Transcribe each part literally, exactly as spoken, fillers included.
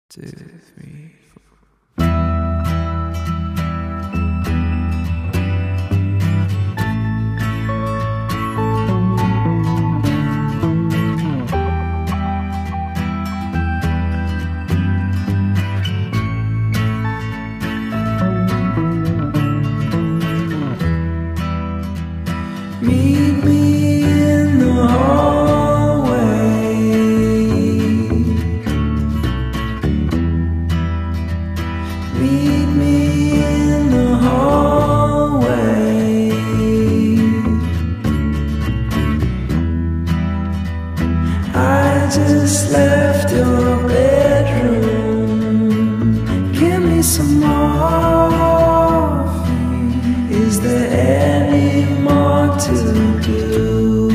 two, three, four. Meet me in the hallway. Meet me in the hallway. I just left your bedroom. Give me some morphine. Is there any more to do?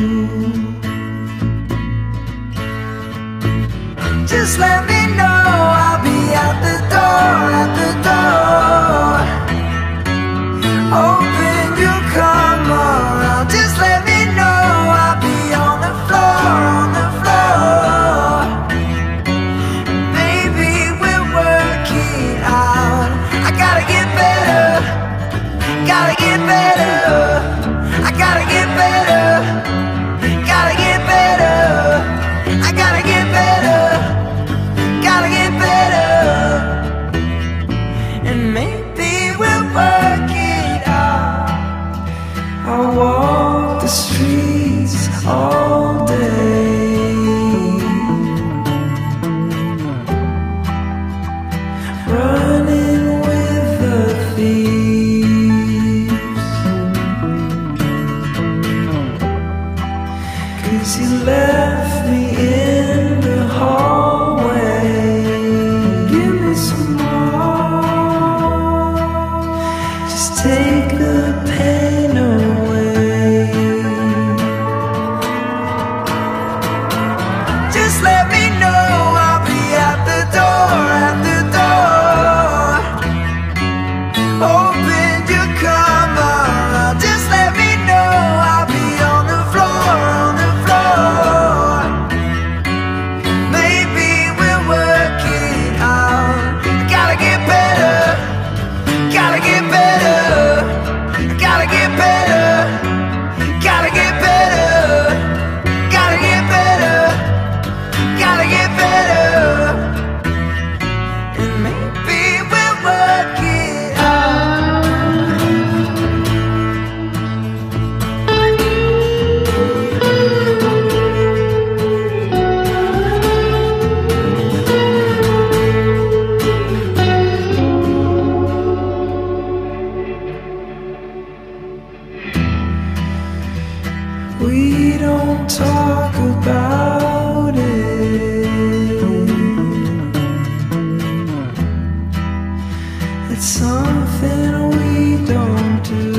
Just let me know, I'll be out the door, out the door. Open, you come around. Just let me know, I'll be on the floor, on the floor. Maybe we'll work it out. I gotta get better, gotta get better. I gotta get better, gotta get better. I gotta get better, gotta get better. And maybe we'll work it out. I'll walk the streets all day, running with the thieves. 'Cause you left me in the hallway. Give me some more. Just take the pain away. Just let me know, I'll be at the door, at the door. Open, you come around. Just let me know, I'll be on the floor, on the floor. Maybe we'll work it out. Gotta get better, gotta get better. Gotta get better, gotta get better. Gotta get better, gotta get better. And maybe we'll work it out. We don't talk about it. It's something we don't do.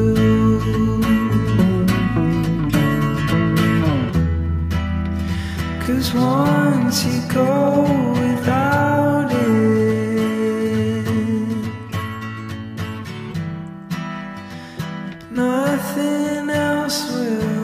'Cause once you go without it, nothing else will